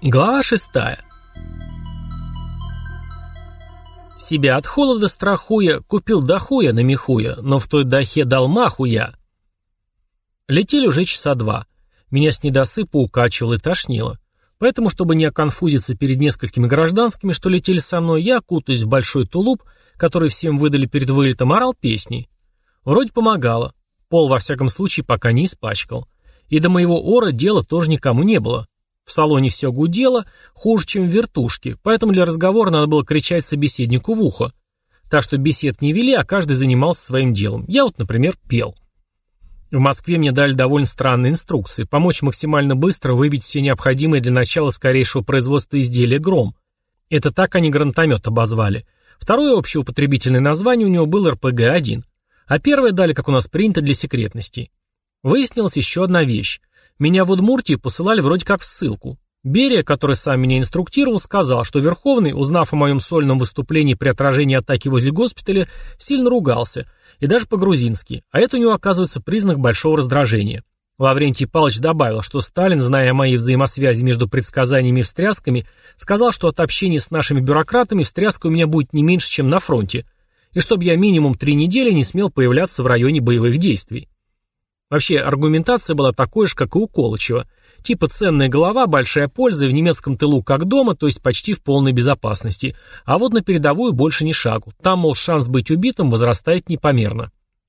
Глава 6. Себя от холода страхуя, купил дохуя на мехуя, но в той дахе дал маху я. Летели уже часа два. Меня с недосыпа укачивало и тошнило. Поэтому, чтобы не оконфузиться перед несколькими гражданскими, что летели со мной, я, кутаясь в большой тулуп, который всем выдали перед вылетом, орал песни. Вроде помогало. Пол, во всяком случае, пока не испачкал. И до моего ора дела тоже никому не было. В салоне все гудело, хуже, чем в вертушке, поэтому для разговора надо было кричать собеседнику в ухо. Так что бесед не вели, а каждый занимался своим делом. Я вот, например, пел. В Москве мне дали довольно странные инструкции. Помочь максимально быстро выбить все необходимые для начала скорейшего производства изделия «Гром». Это так они гранатомет обозвали. Второе общеупотребительное название у него было РПГ-1. А первое дали, как у нас принято, для секретности. Выяснилась еще одна вещь. Меня в Удмуртии посылали вроде как в ссылку. Берия, который сам меня инструктировал, сказал, что Верховный, узнав о моем сольном выступлении при отражении атаки возле госпиталя, сильно ругался, и даже по-грузински, а это у него оказывается признак большого раздражения. Лаврентий Павлович добавил, что Сталин, зная о моей взаимосвязи между предсказаниями и встрясками, сказал, что от общения с нашими бюрократами встряска у меня будет не меньше, чем на фронте, и чтобы я минимум 3 недели не смел появляться в районе боевых действий. Вообще, аргументация была такой же, как и у Колычева. Типа ценная голова, большая польза, и в немецком тылу как дома, то есть почти в полной безопасности. А вот на передовую больше ни шагу. Там, мол, шанс быть убитым возрастает непомерно.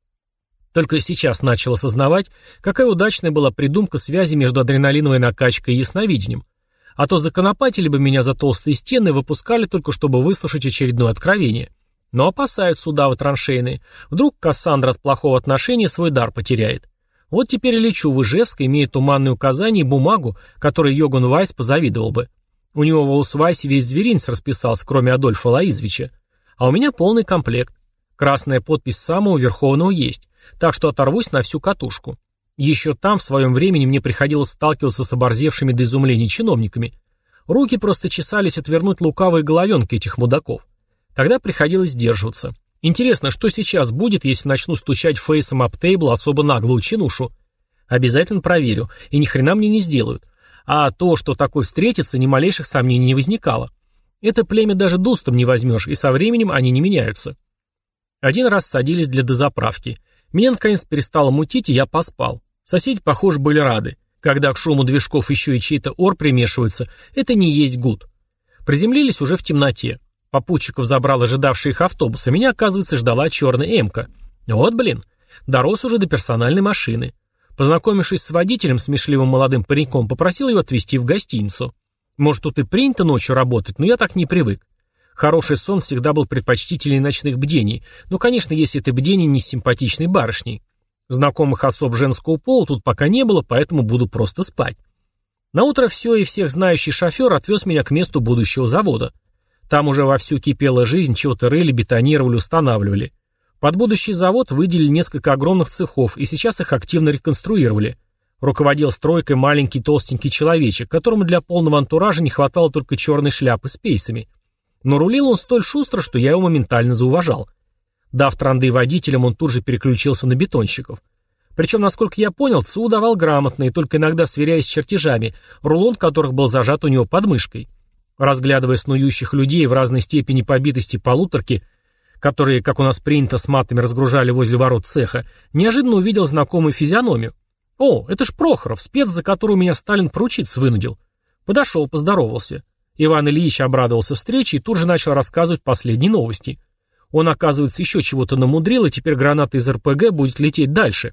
Только сейчас начал осознавать, какая удачная была придумка связи между адреналиновой накачкой и ясновидением. А то законопатили бы меня за толстые стены и выпускали только, чтобы выслушать очередное откровение. Но опасаются удавы траншейные. Вдруг Кассандра от плохого отношения свой дар потеряет. Вот теперь и лечу в Ижевск, имея туманные указания и бумагу, которой Йоган Вайс позавидовал бы. У него в Аусвайсе весь зверинец расписался, кроме Адольфа Лаизовича. А у меня полный комплект. Красная подпись самого Верховного есть, так что оторвусь на всю катушку. Еще там в своем времени мне приходилось сталкиваться с оборзевшими до изумления чиновниками. Руки просто чесались отвернуть лукавые головенки этих мудаков. Тогда приходилось сдерживаться. Интересно, что сейчас будет, если начну стучать фейсом об тейбл особо наглую чинушу? Обязательно проверю, и ни хрена мне не сделают. А то, что такой встретится, ни малейших сомнений не возникало. Это племя даже дустом не возьмешь, и со временем они не меняются. Один раз садились для дозаправки. Меня наконец перестало мутить, и я поспал. Соседи, похоже, были рады. Когда к шуму движков еще и чей-то ор примешивается, это не есть гуд. Приземлились уже в темноте. Попутчиков забрал ожидавший их автобус, а меня, оказывается, ждала черная эмка. Вот блин, дорос уже до персональной машины. Познакомившись с водителем, смешливым молодым пареньком, попросил его отвезти в гостиницу. Может, тут и принято ночью работать, но я так не привык. Хороший сон всегда был предпочтительнее ночных бдений, но, конечно, если это бдение не с симпатичной барышней. Знакомых особ женского пола тут пока не было, поэтому буду просто спать. Наутро все и всех знающий шофер отвез меня к месту будущего завода. Там уже вовсю кипела жизнь, чего-то рыли, бетонировали, устанавливали. Под будущий завод выделили несколько огромных цехов, и сейчас их активно реконструировали. Руководил стройкой маленький толстенький человечек, которому для полного антуража не хватало только черной шляпы с пейсами. Но рулил он столь шустро, что я его моментально зауважал. Дав транды водителям, он тут же переключился на бетонщиков. Причем, насколько я понял, ЦУ давал грамотно и только иногда сверяясь с чертежами, рулон которых был зажат у него под мышкой. Разглядывая снующих людей в разной степени побитости полуторки, которые, как у нас принято, с матами разгружали возле ворот цеха, неожиданно увидел знакомую физиономию. О, это ж Прохоров, спец, за которого меня Сталин поручиться вынудил. Подошел, поздоровался. Иван Ильич обрадовался встрече и тут же начал рассказывать последние новости. Он, оказывается, еще чего-то намудрил, и теперь граната из РПГ будет лететь дальше.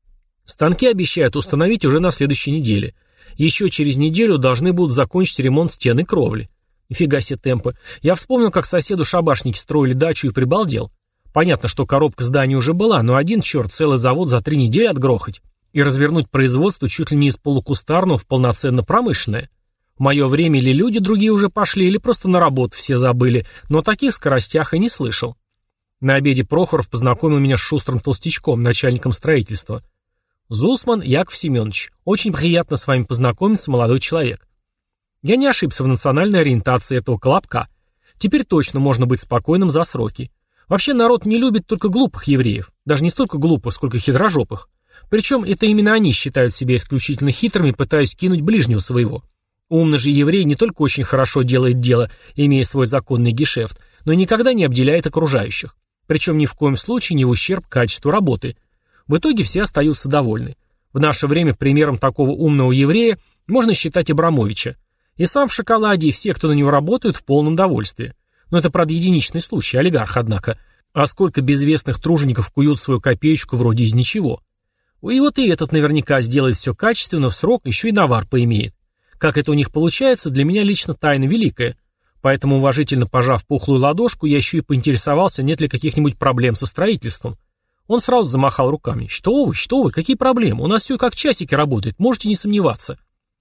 Станки обещают установить уже на следующей неделе. Еще через неделю должны будут закончить ремонт стены кровли. Нифига себе темпы. Я вспомнил, как соседу шабашники строили дачу и прибалдел. Понятно, что коробка здания уже была, но один черт целый завод за 3 недели отгрохать. И развернуть производство чуть ли не из полукустарного в полноценно промышленное. В мое время или люди другие уже пошли, или просто на работу все забыли, но о таких скоростях и не слышал. На обеде Прохоров познакомил меня с шустрым толстячком, начальником строительства. Зусман Яков Семенович, очень приятно с вами познакомиться, молодой человек. Я не ошибся в национальной ориентации этого колобка. Теперь точно можно быть спокойным за сроки. Вообще народ не любит только глупых евреев. Даже не столько глупых, сколько хитрожопых. Причем это именно они считают себя исключительно хитрыми, пытаясь кинуть ближнего своего. Умный же еврей не только очень хорошо делает дело, имея свой законный гешефт, но и никогда не обделяет окружающих. Причем ни в коем случае не в ущерб качеству работы. В итоге все остаются довольны. В наше время примером такого умного еврея можно считать Абрамовича. И сам в шоколаде, и все, кто на него работают, в полном довольстве. Но это, правда, единичный случай, олигарх, однако. А сколько безвестных тружеников куют свою копеечку вроде из ничего. И вот и этот наверняка сделает все качественно, в срок, еще и навар поимеет. Как это у них получается, для меня лично тайна великая. Поэтому, уважительно пожав пухлую ладошку, я еще и поинтересовался, нет ли каких-нибудь проблем со строительством. Он сразу замахал руками. Что вы, какие проблемы? У нас все как часики работает, можете не сомневаться.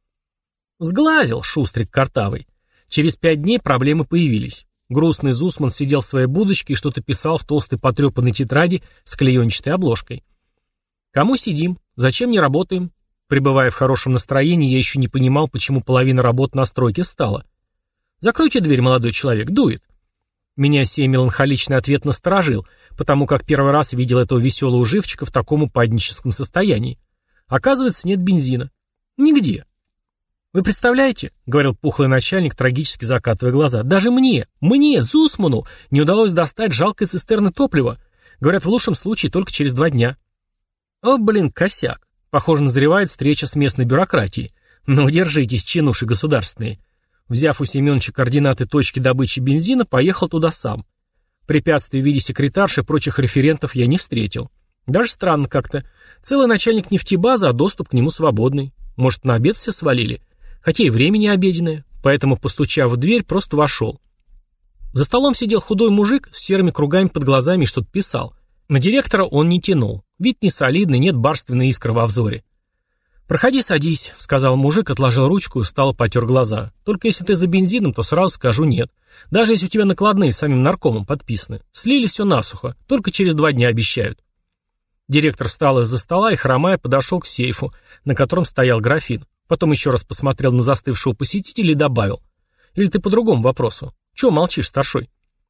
Сглазил шустрик картавый. Через 5 дней проблемы появились. Грустный Зусман сидел в своей будочке и что-то писал в толстой потрепанной тетради с клеенчатой обложкой. Кому сидим? Зачем не работаем? Пребывая в хорошем настроении, я еще не понимал, почему половина работ на стройке встала. «Закройте дверь, молодой человек, дует». Меня сей меланхоличный ответ насторожил, потому как первый раз видел этого веселого живчика в таком упадническом состоянии. Оказывается, нет бензина. Нигде. «Вы представляете, — говорил пухлый начальник, трагически закатывая глаза, — даже мне, Зусману, не удалось достать жалкой цистерны топлива. Говорят, в лучшем случае только через 2 дня». О, блин, косяк. Похоже, назревает встреча с местной бюрократией. Ну, держитесь, чинуши государственные. Взяв у Семеновича координаты точки добычи бензина, поехал туда сам. Препятствий в виде секретарши и прочих референтов я не встретил. Даже странно как-то. Целый начальник нефтебазы, а доступ к нему свободный. Может, на обед все свалили? Хотя и время не обеденное, поэтому, постучав в дверь, просто вошел. За столом сидел худой мужик с серыми кругами под глазами и что-то писал. На директора он не тянул. Вид не солидный, нет барственной искры во взоре. «Проходи, садись», — сказал мужик, отложил ручку и устало потер глаза. «Только если ты за бензином, то сразу скажу нет. Даже если у тебя накладные самим наркомом подписаны. Слили все насухо, только через 2 дня обещают». Директор встал из-за стола и, хромая, подошел к сейфу, на котором стоял графин. Потом еще раз посмотрел на застывшего посетителя и добавил. «Или ты по другому вопросу? Чего молчишь, старшой?»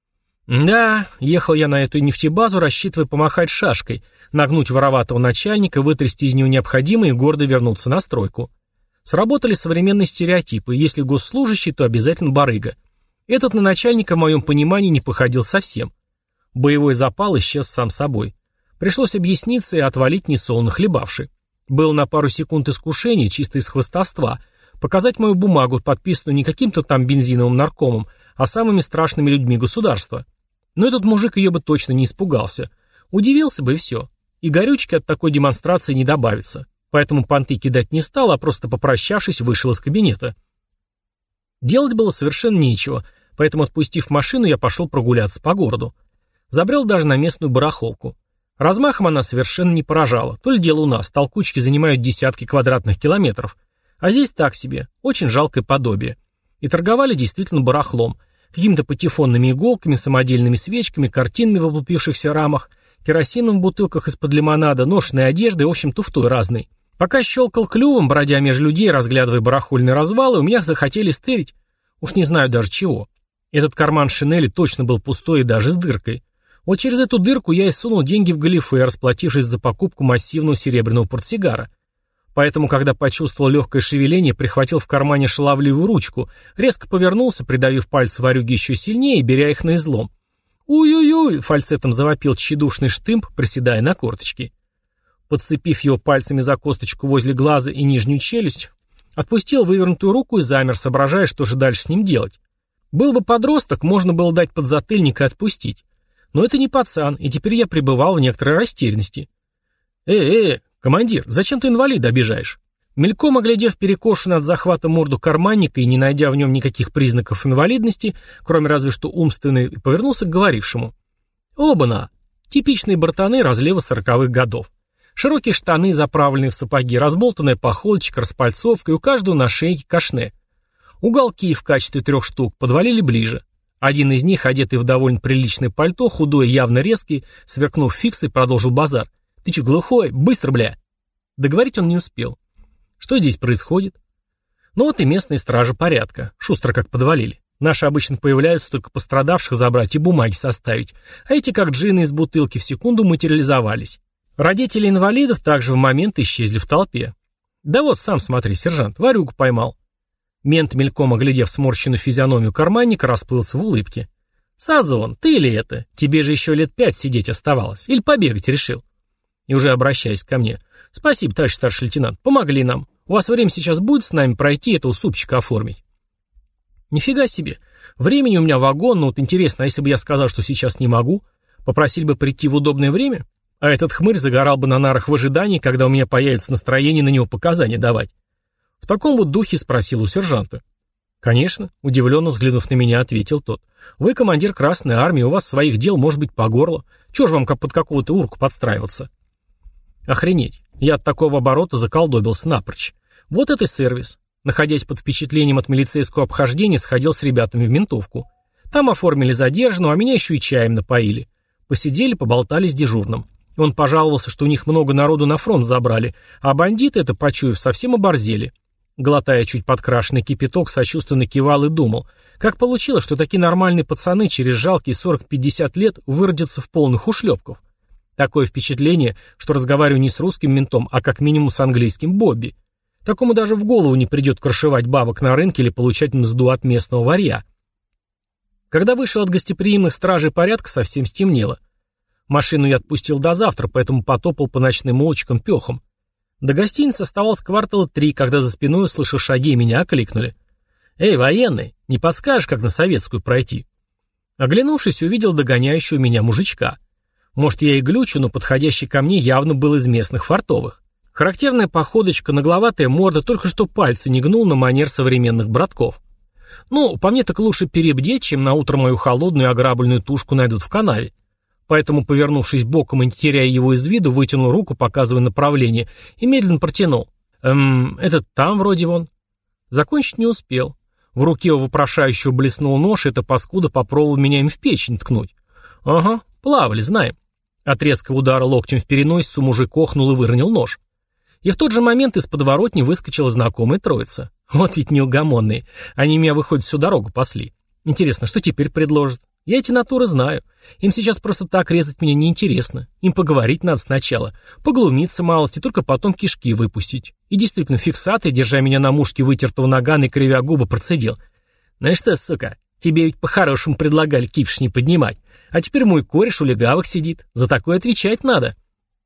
«Да, ехал я на эту нефтебазу, рассчитывая помахать шашкой, нагнуть вороватого начальника, вытрясти из него необходимое и гордо вернуться на стройку. Сработали современные стереотипы, если госслужащий, то обязательно барыга. Этот на начальника в моем понимании не походил совсем. Боевой запал исчез сам собой. Пришлось объясниться и отвалить несолоно хлебавши. Было на пару секунд искушение, чисто из хвастовства, показать мою бумагу, подписанную не каким-то там бензиновым наркомом, а самыми страшными людьми государства. Но этот мужик ее бы точно не испугался. Удивился бы и все. И горючки от такой демонстрации не добавится. Поэтому понты кидать не стал, а просто попрощавшись, вышел из кабинета. Делать было совершенно нечего, поэтому, отпустив машину, я пошел прогуляться по городу. Забрел даже на местную барахолку. Размахом она совершенно не поражала. То ли дело у нас, толкучки занимают десятки квадратных километров. А здесь так себе, очень жалкое подобие. И торговали действительно барахлом. Какими-то патефонными иголками, самодельными свечками, картинами в облупившихся рамах, керосином в бутылках из-под лимонада, ношеной одеждой, в общем, туфтой разной. Пока щелкал клювом, бродя меж людей, разглядывая барахольные развалы, у меня захотели стырить. Уж не знаю даже чего. Этот карман шинели точно был пустой и даже с дыркой. Вот через эту дырку я и сунул деньги в галифе, расплатившись за покупку массивного серебряного портсигара. Поэтому, когда почувствовал легкое шевеление, прихватил в кармане шаловливую ручку, резко повернулся, придавив пальцы ворюги еще сильнее и беря их на излом. «Уй-уй-уй!» — фальцетом завопил тщедушный штымп, приседая на корточки. Подцепив его пальцами за косточку возле глаза и нижнюю челюсть, отпустил вывернутую руку и замер, соображая, что же дальше с ним делать. Был бы подросток, можно было дать подзатыльник и отпустить. Но это не пацан, и теперь я пребывал в некоторой растерянности. «Командир, зачем ты инвалида обижаешь?» Мельком оглядев перекошенную от захвата морду карманника и не найдя в нем никаких признаков инвалидности, кроме разве что умственной, повернулся к говорившему. Оба-на! Типичные братаны разлива 40-х годов. Широкие штаны, заправленные в сапоги, разболтанная походочка, распальцовка и у каждого на шейке кашне. Уголки в качестве 3 штук подвалили ближе. Один из них, одетый в довольно приличное пальто, худой и явно резкий, сверкнув фиксой, продолжил базар. «Ты че, глухой? Быстро, бля!» Договорить он не успел. Что здесь происходит? Ну вот и местные стражи порядка. Шустро как подвалили. Наши обычно появляются только пострадавших забрать и бумаги составить, а эти как джинны из бутылки в секунду материализовались. Родители инвалидов также в момент исчезли в толпе. Да вот, сам смотри, сержант, ворюгу поймал. Мент, мельком оглядев сморщенную физиономию карманника, расплылся в улыбке. «Сазон, ты ли это? Тебе же еще лет 5 сидеть оставалось. Или побегать решил?» И уже обращаясь ко мне. «Спасибо, товарищ старший лейтенант, помогли нам. У вас время сейчас будет с нами пройти этого супчика оформить?» «Нифига себе. Времени у меня вагон, но вот интересно, а если бы я сказал, что сейчас не могу? Попросили бы прийти в удобное время? А этот хмырь загорал бы на нарах в ожидании, когда у меня появится настроение на него показания давать». В таком вот духе спросил у сержанта. «Конечно», — удивленно взглянув на меня, ответил тот. «Вы командир Красной Армии, у вас своих дел может быть по горло. Чего ж вам как под какого-то урку подстраиваться?» Охренеть, я от такого оборота заколдобился напрочь. Вот это сервис. Находясь под впечатлением от милицейского обхождения, сходил с ребятами в ментовку. Там оформили задержанного, а меня еще и чаем напоили. Посидели, поболтали с дежурным. Он пожаловался, что у них много народу на фронт забрали, а бандиты, это почуяв, совсем оборзели. Глотая чуть подкрашенный кипяток, сочувственно кивал и думал, как получилось, что такие нормальные пацаны через жалкие 40-50 лет выродятся в полных ушлепков. Такое впечатление, что разговариваю не с русским ментом, а как минимум с английским Бобби. Такому даже в голову не придет крышевать бабок на рынке или получать мзду от местного варья. Когда вышел от гостеприимных стражей порядка, совсем стемнело. Машину я отпустил до завтра, поэтому потопал по ночным улочкам пехом. До гостиницы оставалось квартала 3, когда за спиной услышал шаги и меня окликнули. «Эй, военный, не подскажешь, как на Советскую пройти?» Оглянувшись, увидел догоняющего меня мужичка. Может, я и глючу, но подходящий ко мне явно был из местных фартовых. Характерная походочка, нагловатая морда, только что пальцы не гнул на манер современных братков. Ну, по мне так лучше перебдеть, чем наутро мою холодную ограбленную тушку найдут в канаве. Поэтому, повернувшись боком и не теряя его из виду, вытянул руку, показывая направление, и медленно протянул. Этот там вроде вон. Закончить не успел. В руке у вопрошающего блеснул нож, и эта паскуда попробовал меня им в печень ткнуть. Ага, плавали, знаем. От резкого удара локтем в переносицу мужик охнул и выронил нож. И в тот же момент из подворотни выскочила знакомая троица. Вот ведь неугомонные. Они меня, выходит, всю дорогу пасли. Интересно, что теперь предложат? Я эти натуры знаю. Им сейчас просто так резать меня неинтересно. Им поговорить надо сначала. Поглумиться малости, только потом кишки выпустить. И действительно, фиксатор, держа меня на мушке вытертого нагана и кривя губы, процедил. «Ну и что, сука, тебе ведь по-хорошему предлагали кипиш не поднимать. А теперь мой кореш у легавых сидит. За такое отвечать надо».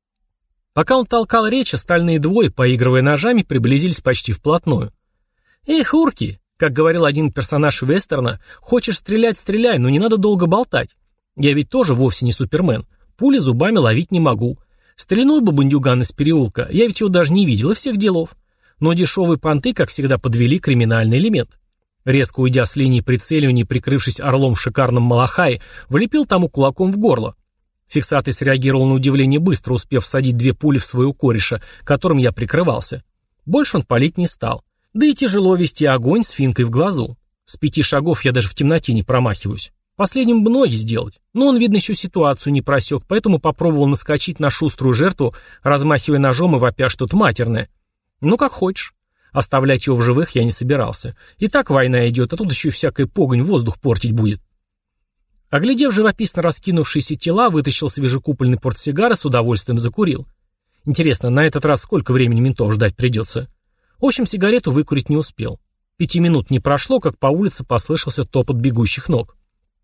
Пока он толкал речь, остальные двое, поигрывая ножами, приблизились почти вплотную. «Эх, урки!» Как говорил один персонаж вестерна, хочешь стрелять — стреляй, но не надо долго болтать. Я ведь тоже вовсе не супермен. Пули зубами ловить не могу. Стрельнул бы бандюган из переулка, я ведь его даже не видел и всех делов. Но дешевые понты, как всегда, подвели криминальный элемент. Резко уйдя с линии прицеливания и прикрывшись орлом в шикарном малахае, влепил тому кулаком в горло. Фиксатый среагировал на удивление быстро, успев всадить 2 пули в своего кореша, которым я прикрывался. Больше он палить не стал. Да и тяжело вести огонь с финкой в глазу. С 5 шагов я даже в темноте не промахиваюсь. Последним бы ноги сделать. Но он, видно, еще ситуацию не просек, поэтому попробовал наскочить на шуструю жертву, размахивая ножом и вопя что-то матерное. Ну, как хочешь. Оставлять его в живых я не собирался. И так война идет, а тут еще и всякая погонь воздух портить будет. Оглядев живописно раскинувшиеся тела, вытащил свежекупленный портсигар и с удовольствием закурил. Интересно, на этот раз сколько времени ментов ждать придется? В общем, сигарету выкурить не успел. 5 минут не прошло, как по улице послышался топот бегущих ног.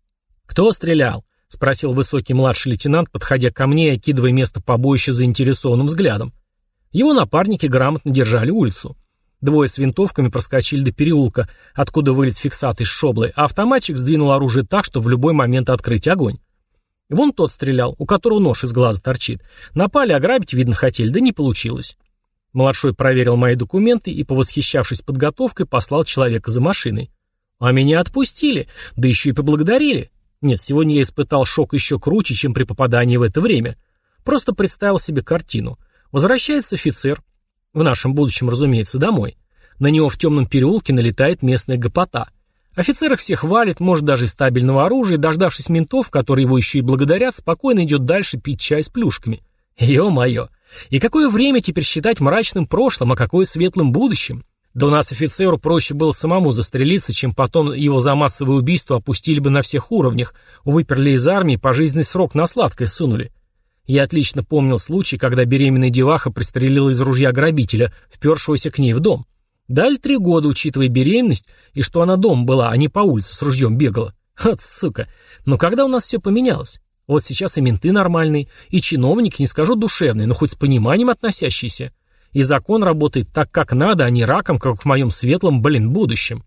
«Кто стрелял?» — спросил высокий младший лейтенант, подходя ко мне и окидывая место побоища заинтересованным взглядом. Его напарники грамотно держали улицу. 2 с винтовками проскочили до переулка, откуда вылез фиксатый с шоблой, а автоматчик сдвинул оружие так, чтобы в любой момент открыть огонь. Вон тот стрелял, у которого нож из глаза торчит. Напали, ограбить, видно, хотели, да не получилось. Младшой проверил мои документы и, повосхищавшись подготовкой, послал человека за машиной. А меня отпустили, да еще и поблагодарили. Нет, сегодня я испытал шок еще круче, чем при попадании в это время. Просто представил себе картину. Возвращается офицер, в нашем будущем, разумеется, домой. На него в темном переулке налетает местная гопота. Офицер их всех валит, может даже из стабильного оружия, дождавшись ментов, которые его еще и благодарят, спокойно идет дальше пить чай с плюшками. Ё-моё! И какое время теперь считать мрачным прошлым, а какое светлым будущим? Да у нас офицеру проще было самому застрелиться, чем потом его за массовое убийство опустили бы на всех уровнях, выперли из армии, пожизненный срок на сладкое сунули. Я отлично помнил случай, когда беременная деваха пристрелила из ружья грабителя, впершегося к ней в дом. Дали 3 года, учитывая беременность, и что она дома была, а не по улице с ружьем бегала. Вот сука. Но когда у нас все поменялось? Вот сейчас и менты нормальные, и чиновники, не скажу душевные, но хоть с пониманием относящиеся. И закон работает так, как надо, а не раком, как в моем светлом, будущем.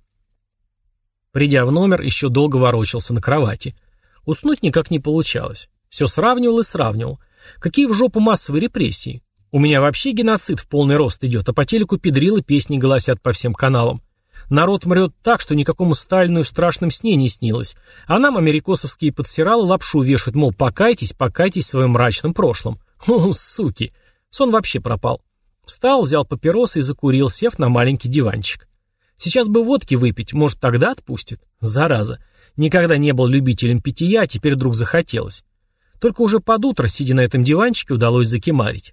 Придя в номер, еще долго ворочался на кровати. Уснуть никак не получалось. Все сравнивал и сравнивал. Какие в жопу массовые репрессии? У меня вообще геноцид в полный рост идет, а по телеку педрилы песни голосят по всем каналам. Народ мрет так, что никакому Сталину и в страшном сне не снилось. А нам америкосовские подсиралы лапшу вешают, мол, покайтесь в своем мрачном прошлом. О, суки! Сон вообще пропал. Встал, взял папиросы и закурил, сев на маленький диванчик. Сейчас бы водки выпить, может, тогда отпустит? Зараза. Никогда не был любителем питья, а теперь вдруг захотелось. Только уже под утро, сидя на этом диванчике, удалось закимарить.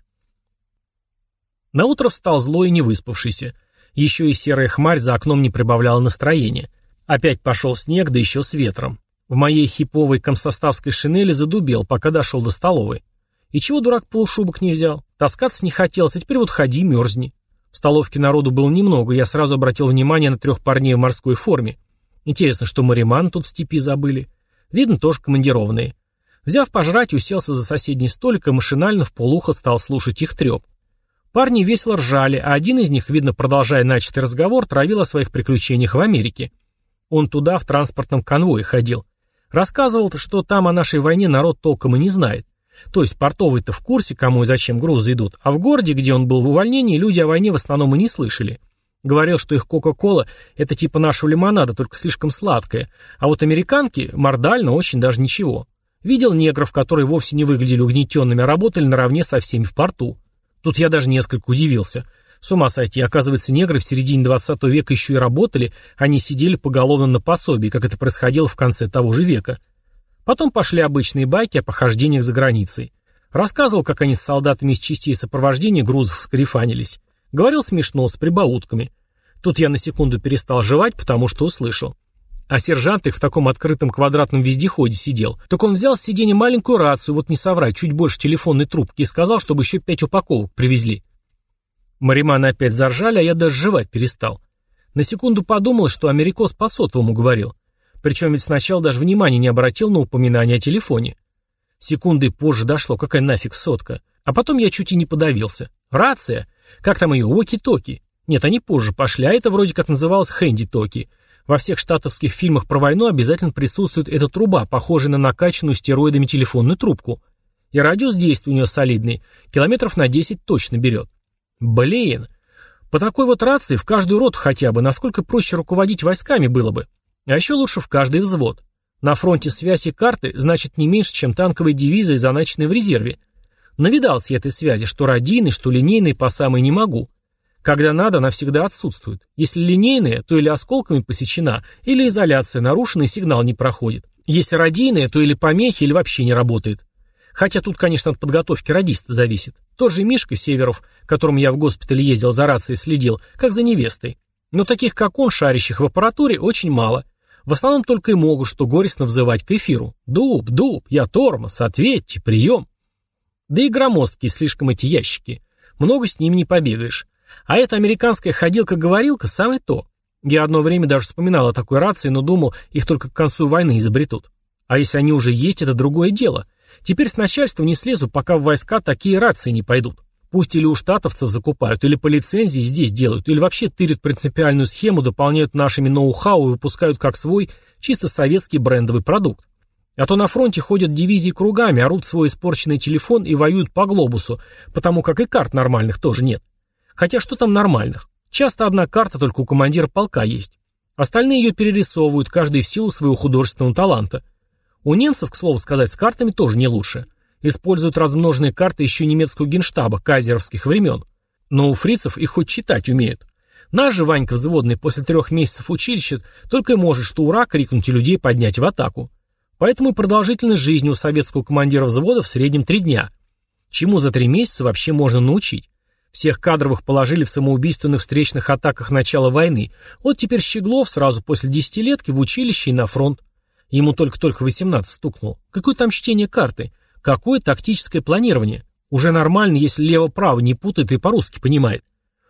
Наутро встал злой и невыспавшийся. Еще и серая хмарь за окном не прибавляла настроения. Опять пошел снег, да еще с ветром. В моей хиповой комсоставской шинели задубел, пока дошел до столовой. И чего дурак полушубок не взял? Таскаться не хотелось, а теперь вот ходи, мерзни. В столовке народу было немного, я сразу обратил внимание на 3 парней в морской форме. Интересно, что мариман тут в степи забыли. Видно, тоже командированные. Взяв пожрать, уселся за соседний столик и машинально вполуха стал слушать их треп. Парни весело ржали, а один из них, видно, продолжая начатый разговор, травил о своих приключениях в Америке. Он туда в транспортном конвое ходил. Рассказывал, что там о нашей войне народ толком и не знает. То есть портовый-то в курсе, кому и зачем грузы идут, а в городе, где он был в увольнении, люди о войне в основном и не слышали. Говорил, что их Кока-Кола – это типа нашего лимонада, только слишком сладкая, а вот американки мордально очень даже ничего. Видел негров, которые вовсе не выглядели угнетенными, а работали наравне со всеми в порту. Тут я даже несколько удивился. С ума сойти, оказывается, негры в середине 20 века еще и работали, а не сидели поголовно на пособии, как это происходило в конце того же века. Потом пошли обычные байки о похождениях за границей. Рассказывал, как они с солдатами из частей сопровождения грузов скарифанились. Говорил смешно, с прибаутками. Тут я на секунду перестал жевать, потому что услышал. А сержант их в таком открытом квадратном вездеходе сидел. Так он взял с сиденья маленькую рацию, вот не соврать, чуть больше телефонной трубки, и сказал, чтобы еще 5 упаковок привезли. Мариманы опять заржали, а я даже жевать перестал. На секунду подумал, что америкос по сотовому говорил. Причем ведь сначала даже внимания не обратил на упоминание о телефоне. Секунды позже дошло, какая нафиг сотка. А потом я чуть и не подавился. Рация? Как там ее? Уоки-токи? Нет, они позже пошли, а это вроде как называлось хэнди-токи. Во всех штатовских фильмах про войну обязательно присутствует эта труба, похожая на накачанную стероидами телефонную трубку. И радиус действия у нее солидный, километров на 10 точно берет. Блин, по такой вот рации в каждую роту хотя бы, насколько проще руководить войсками было бы. А еще лучше в каждый взвод. На фронте связь и карты значит не меньше, чем танковые дивизии, заначенные в резерве. Навидался я этой связи, что радийной, что линейной по самой не могу. Когда надо, она всегда отсутствует. Если линейная, то или осколками посечена, или изоляция нарушена и сигнал не проходит. Если радийная, то или помехи, или вообще не работает. Хотя тут, конечно, от подготовки радиста зависит. Тот же Мишка Северов, которому я в госпитале ездил за рацией следил, как за невестой. Но таких, как он, шарящих в аппаратуре, очень мало. В основном только и могут, что горестно взывать к эфиру. Дуб, я тормоз, ответьте, прием. Да и громоздкие слишком эти ящики. Много с ними не побегаешь. А эта американская ходилка-говорилка самое то. Я одно время даже вспоминал о такой рации, но думал, их только к концу войны изобретут. А если они уже есть, это другое дело. Теперь с начальства не слезу, пока в войска такие рации не пойдут. Пусть или у штатовцев закупают, или по лицензии здесь делают, или вообще тырят принципиальную схему, дополняют нашими ноу-хау и выпускают как свой чисто советский брендовый продукт. А то на фронте ходят дивизии кругами, орут свой испорченный телефон и воюют по глобусу, потому как и карт нормальных тоже нет. Хотя что там нормальных? Часто одна карта только у командира полка есть. Остальные ее перерисовывают, каждый в силу своего художественного таланта. У немцев, к слову сказать, с картами тоже не лучше. Используют размноженные карты еще немецкого генштаба, кайзеровских времен. Но у фрицев их хоть читать умеют. Наш же Ванька взводный после 3 месяцев училища только и может что ура крикнуть и людей поднять в атаку. Поэтому и продолжительность жизни у советского командира взвода в среднем 3 дня. Чему за 3 месяца вообще можно научить? Всех кадровых положили в самоубийственных встречных атаках начала войны. Вот теперь Щеглов сразу после 10-летки в училище и на фронт. Ему только-только 18 стукнул. Какое там чтение карты? Какое тактическое планирование? Уже нормально, если лево-право не путает и по-русски понимает.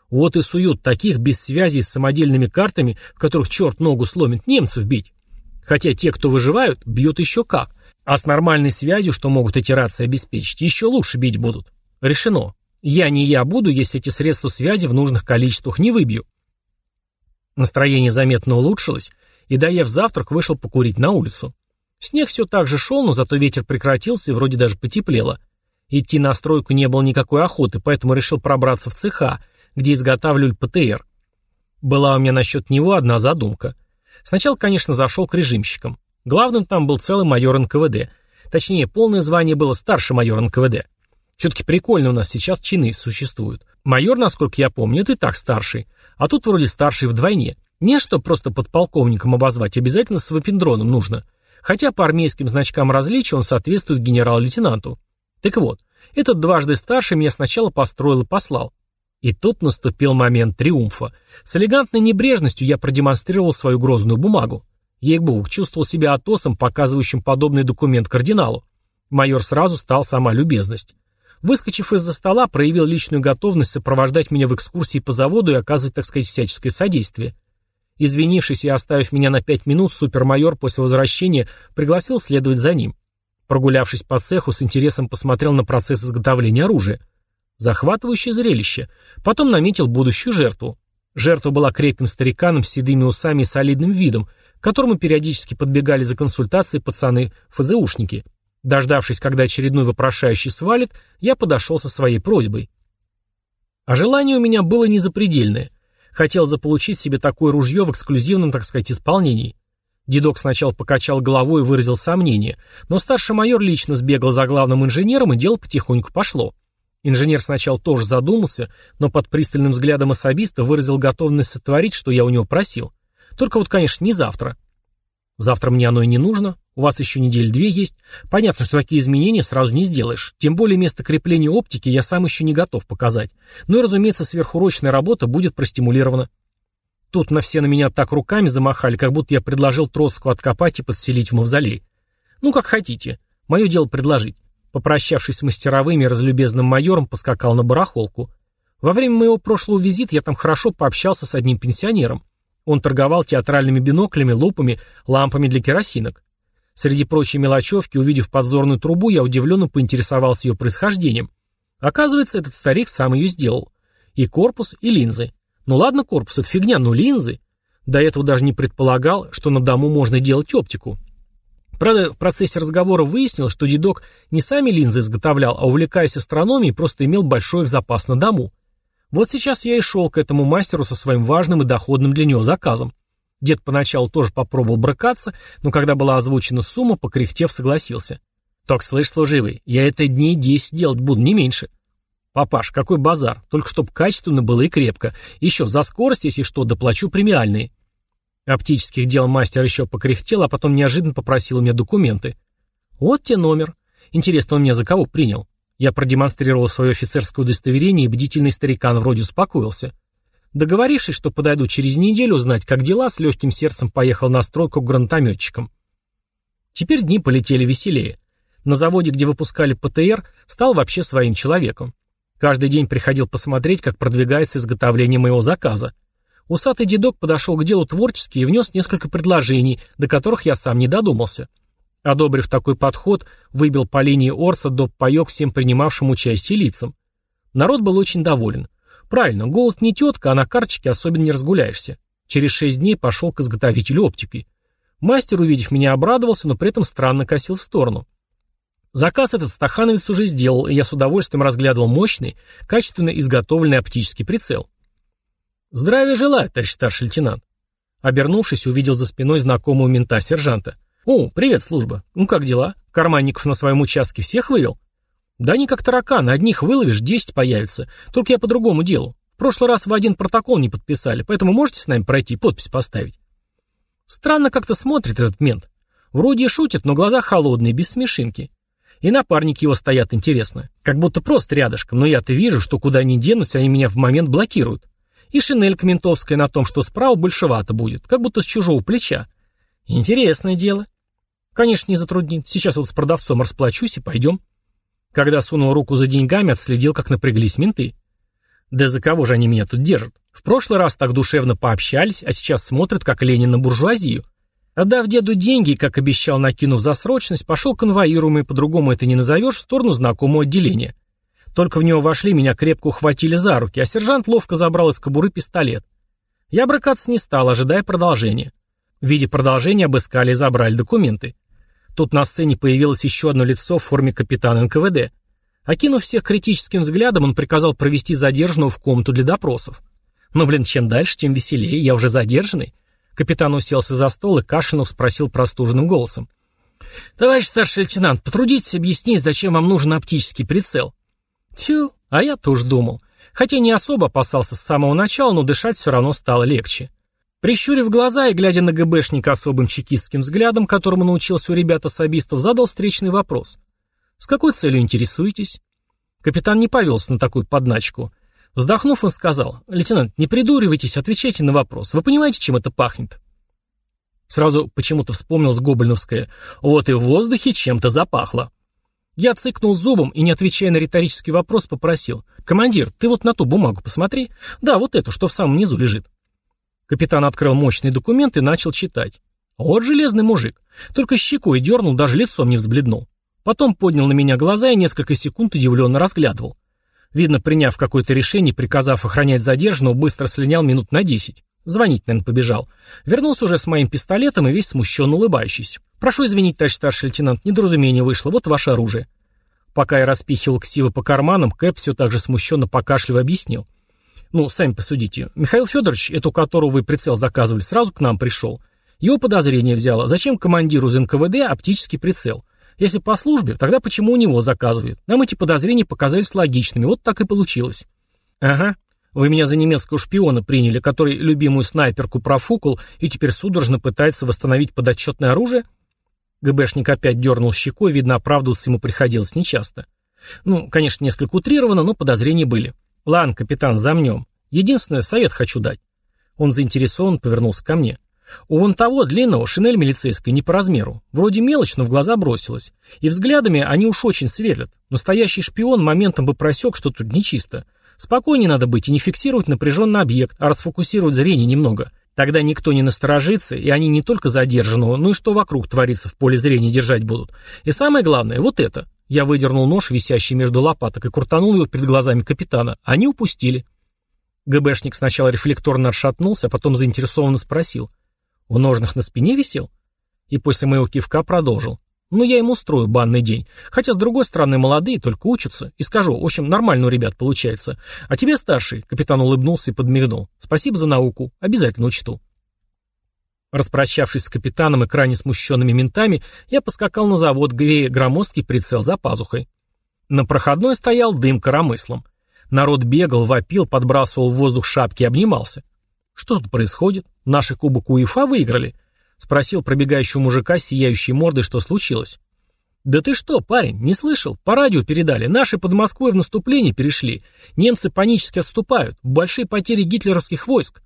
Вот и суют таких без связи с самодельными картами, в которых черт ногу сломит, немцев бить. Хотя те, кто выживают, бьют еще как. А с нормальной связью, что могут эти рации обеспечить, еще лучше бить будут. Решено. Я не я буду, если эти средства связи в нужных количествах не выбью. Настроение заметно улучшилось, и, доев завтрак, вышел покурить на улицу. Снег все так же шел, но зато ветер прекратился и вроде даже потеплело. Идти на стройку не было никакой охоты, поэтому решил пробраться в цеха, где изготавливали ПТР. Была у меня насчет него одна задумка. Сначала, конечно, зашел к режимщикам. Главным там был целый майор НКВД. Точнее, полное звание было старший майор НКВД. Все-таки прикольно у нас сейчас чины существуют. Майор, насколько я помню, это и так старший. А тут вроде старший вдвойне. Не что просто подполковником обозвать, обязательно с выпендроном нужно. Хотя по армейским значкам различия он соответствует генерал-лейтенанту. Так вот, этот дважды старший меня сначала построил и послал. И тут наступил момент триумфа. С элегантной небрежностью я продемонстрировал свою грозную бумагу. Ей-богу, чувствовал себя Атосом, показывающим подобный документ кардиналу. Майор сразу стал сама любезность. Выскочив из-за стола, проявил личную готовность сопровождать меня в экскурсии по заводу и оказывать, так сказать, всяческое содействие. Извинившись и оставив меня на 5 минут, супермайор после возвращения пригласил следовать за ним. Прогулявшись по цеху, с интересом посмотрел на процесс изготовления оружия. Захватывающее зрелище. Потом наметил будущую жертву. Жертва была крепким стариканом с седыми усами и солидным видом, к которому периодически подбегали за консультацией пацаны-ФЗУшники. Дождавшись, когда очередной вопрошающий свалит, я подошел со своей просьбой. А желание у меня было незапредельное. Хотел заполучить себе такое ружье в эксклюзивном, так сказать, исполнении. Дедок сначала покачал головой и выразил сомнение, но старший майор лично сбегал за главным инженером, и дело потихоньку пошло. Инженер сначала тоже задумался, но под пристальным взглядом особиста выразил готовность сотворить, что я у него просил. Только вот, конечно, не завтра. Завтра мне оно и не нужно. У вас еще недели-две есть. Понятно, что такие изменения сразу не сделаешь. Тем более место крепления оптики я сам еще не готов показать. Ну и, разумеется, сверхурочная работа будет простимулирована. Тут все на меня так руками замахали, как будто я предложил Троцкого откопать и подселить в мавзолей. Ну, как хотите. Мое дело предложить. Попрощавшись с мастеровыми и разлюбезным майором, поскакал на барахолку. Во время моего прошлого визита я там хорошо пообщался с одним пенсионером. Он торговал театральными биноклями, лупами, лампами для керосинок. Среди прочей мелочевки, увидев подзорную трубу, я удивленно поинтересовался ее происхождением. Оказывается, этот старик сам ее сделал. И корпус, и линзы. Ну ладно, корпус — это фигня, но линзы... До этого даже не предполагал, что на дому можно делать оптику. Правда, в процессе разговора выяснилось, что дедок не сами линзы изготовлял, а, увлекаясь астрономией, просто имел большой их запас на дому. Вот сейчас я и шел к этому мастеру со своим важным и доходным для него заказом. Дед поначалу тоже попробовал брыкаться, но когда была озвучена сумма, покряхтев, согласился. «Так, слышь, служивый, я это дней 10 делать буду, не меньше». «Папаш, какой базар, только чтоб качественно было и крепко. Еще за скорость, если что, доплачу премиальные». Оптических дел мастер еще покряхтел, а потом неожиданно попросил у меня документы. «Вот те номер. Интересно, он меня за кого принял?» Я продемонстрировал свое офицерское удостоверение, и бдительный старикан вроде успокоился. Договорившись, что подойду через неделю узнать, как дела, с легким сердцем поехал на стройку к гранатометчикам. Теперь дни полетели веселее. На заводе, где выпускали ПТР, стал вообще своим человеком. Каждый день приходил посмотреть, как продвигается изготовление моего заказа. Усатый дедок подошел к делу творчески и внес несколько предложений, до которых я сам не додумался. Одобрив такой подход, выбил по линии Орса доп. Паёк всем принимавшим участие лицам. Народ был очень доволен. Правильно, голод не тетка, а на карточке особенно не разгуляешься. Через 6 дней пошел к изготовителю оптики. Мастер, увидев меня, обрадовался, но при этом странно косил в сторону. Заказ этот стахановец уже сделал, и я с удовольствием разглядывал мощный, качественно изготовленный оптический прицел. «Здравия желаю, товарищ старший лейтенант». Обернувшись, увидел за спиной знакомого мента-сержанта. «О, привет, служба. Ну как дела? Карманников на своем участке всех вывел?» «Да они как тараканы, одних выловишь, 10 появится. Только я по другому делу. В прошлый раз вы один протокол не подписали, поэтому можете с нами пройти, подпись поставить?» Странно как-то смотрит этот мент. Вроде и шутит, но глаза холодные, без смешинки. И напарники его стоят интересно. Как будто просто рядышком, но я-то вижу, что куда ни денусь, они меня в момент блокируют. И шинелька ментовская на том, что справа большевато будет, как будто с чужого плеча. Интересное дело. Конечно, не затруднит. Сейчас вот с продавцом расплачусь и пойдем. Когда сунул руку за деньгами, отследил, как напряглись менты. Да за кого же они меня тут держат? В прошлый раз так душевно пообщались, а сейчас смотрят, как Ленин на буржуазию. Отдав деду деньги и, как обещал, накинув засрочность, пошел конвоируемый, по-другому это не назовешь, в сторону знакомого отделения. Только в него вошли, меня крепко ухватили за руки, а сержант ловко забрал из кобуры пистолет. Я брыкаться не стал, ожидая продолжения. В виде продолжения обыскали и забрали документы. Тут на сцене появилось еще одно лицо в форме капитана НКВД. Окинув всех критическим взглядом, он приказал провести задержанного в комнату для допросов. Но, чем дальше, тем веселее, я уже задержанный. Капитан уселся за стол и, кашлянув, спросил простуженным голосом. «Товарищ старший лейтенант, потрудитесь объяснить, зачем вам нужен оптический прицел?» Тю, а я-то уж думал. Хотя не особо опасался с самого начала, но дышать все равно стало легче. Прищурив глаза и глядя на ГБшника особым чекистским взглядом, которому научился у ребят-особистов, задал встречный вопрос. «С какой целью интересуетесь?» Капитан не повелся на такую подначку. Вздохнув, он сказал: «Лейтенант, не придуривайтесь, отвечайте на вопрос. Вы понимаете, чем это пахнет?» Сразу почему-то вспомнилось гоблиновское: «Вот и в воздухе чем-то запахло». Я цыкнул зубом и, не отвечая на риторический вопрос, попросил: «Командир, ты вот на ту бумагу посмотри. Да, вот эту, что в самом низу лежит». Капитан открыл мощный документ и начал читать. Вот железный мужик. Только щекой дернул, даже лицом не взбледнул. Потом поднял на меня глаза и несколько секунд удивленно разглядывал. Видно, приняв какое-то решение, приказав охранять задержанного, быстро слинял минут на 10. Звонить, наверное, побежал. Вернулся уже с моим пистолетом и весь смущенно улыбающийся. «Прошу извинить, товарищ старший лейтенант, недоразумение вышло, вот ваше оружие». Пока я распихивал ксивы по карманам, Кэп все так же смущенно покашливая объяснил. Сами посудите. Михаил Федорович, это у которого вы прицел заказывали, сразу к нам пришел. Его подозрение взяло. Зачем командиру из НКВД оптический прицел? Если по службе, тогда почему у него заказывают? Нам эти подозрения показались логичными, вот так и получилось. Ага, вы меня за немецкого шпиона приняли, который любимую снайперку профукал и теперь судорожно пытается восстановить подотчетное оружие? ГБшник опять дернул щекой, видно, оправдываться ему приходилось нечасто. Конечно, несколько утрированно, но подозрения были. Ладно, капитан, замнем. Единственное, совет хочу дать. Он заинтересован повернулся ко мне. У вон того длинного шинель милицейская не по размеру. Вроде мелочь, но в глаза бросилась. И взглядами они уж очень сверлят. Настоящий шпион моментом бы просек, что тут нечисто. Спокойнее надо быть и не фиксировать напряженный объект, а расфокусировать зрение немного. Тогда никто не насторожится, и они не только задержанного, но и что вокруг творится в поле зрения держать будут. И самое главное, вот это. Я выдернул нож, висящий между лопаток, и крутанул его перед глазами капитана. Они упустили. ГБшник сначала рефлекторно отшатнулся, а потом заинтересованно спросил. В ножнах на спине висел? И после моего кивка продолжил. Я им устрою банный день. Хотя, с другой стороны, молодые, только учатся. И скажу, в общем, нормально у ребят получается. А тебе, старший, капитан улыбнулся и подмигнул. Спасибо за науку. Обязательно учту. Распрощавшись с капитаном и крайне смущенными ментами, я поскакал на завод, грея громоздкий прицел за пазухой. На проходной стоял дым коромыслом. Народ бегал, вопил, подбрасывал в воздух шапки и обнимался. Что тут происходит? Наши кубок УЕФА выиграли? Спросил пробегающего мужика с сияющей мордой, что случилось. Да ты что, парень, не слышал? По радио передали. Наши под Москвой в наступление перешли. Немцы панически отступают. Большие потери гитлеровских войск.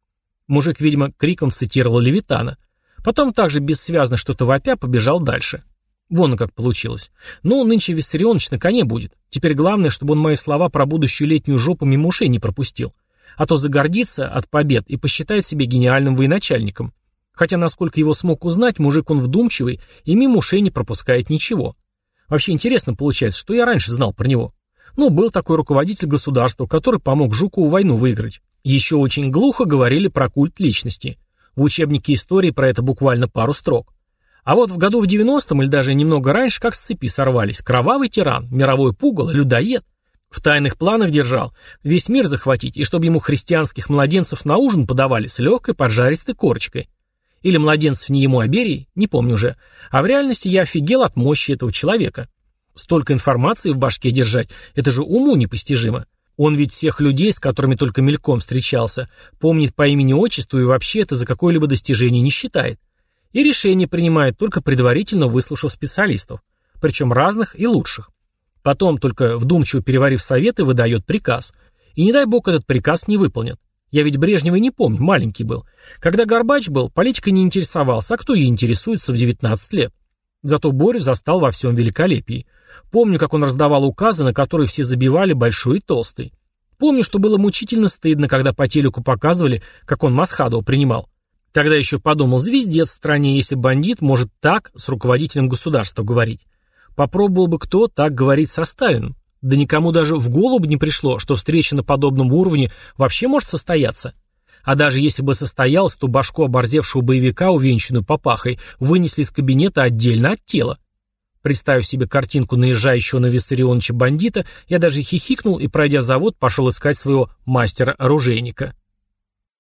Мужик, видимо, криком цитировал Левитана. Потом также бессвязно что-то вопя побежал дальше. Вон как получилось. Нынче Виссарионович на коне будет. Теперь главное, чтобы он мои слова про будущую летнюю жопу мимо ушей не пропустил. А то загордится от побед и посчитает себя гениальным военачальником. Хотя, насколько его смог узнать, мужик он вдумчивый и мимо ушей не пропускает ничего. Вообще интересно получается, что я раньше знал про него. Был такой руководитель государства, который помог Жукову войну выиграть. Еще очень глухо говорили про культ личности. В учебнике истории про это буквально пару строк. А вот в году в 90-м или даже немного раньше, как с цепи сорвались. Кровавый тиран, мировой пугало, людоед. В тайных планах держал весь мир захватить, и чтобы ему христианских младенцев на ужин подавали с легкой поджаристой корочкой. Или младенцев не ему, а Берии, не помню уже. А в реальности я офигел от мощи этого человека. Столько информации в башке держать, это же уму непостижимо. Он ведь всех людей, с которыми только мельком встречался, помнит по имени-отчеству и вообще это за какое-либо достижение не считает. И решение принимает, только предварительно выслушав специалистов. Причем разных и лучших. Потом, только вдумчиво переварив советы, выдает приказ. И не дай бог этот приказ не выполнят. Я ведь Брежнева не помню, маленький был. Когда Горбач был, политикой не интересовался, а кто ей интересуется в 19 лет? Зато Борю застал во всем великолепии. Помню, как он раздавал указы, на которые все забивали большой и толстый. Помню, что было мучительно стыдно, когда по телеку показывали, как он Масхадова принимал. Тогда еще подумал, звездец в стране, если бандит может так с руководителем государства говорить. Попробовал бы кто так говорить со Сталиным. Да никому даже в голову не пришло, что встреча на подобном уровне вообще может состояться. А даже если бы состоялась, то башку оборзевшего боевика, увенчанную папахой, вынесли из кабинета отдельно от тела. Представив себе картинку наезжающего на Виссарионовича бандита, я даже хихикнул и, пройдя завод, пошел искать своего мастера-оружейника.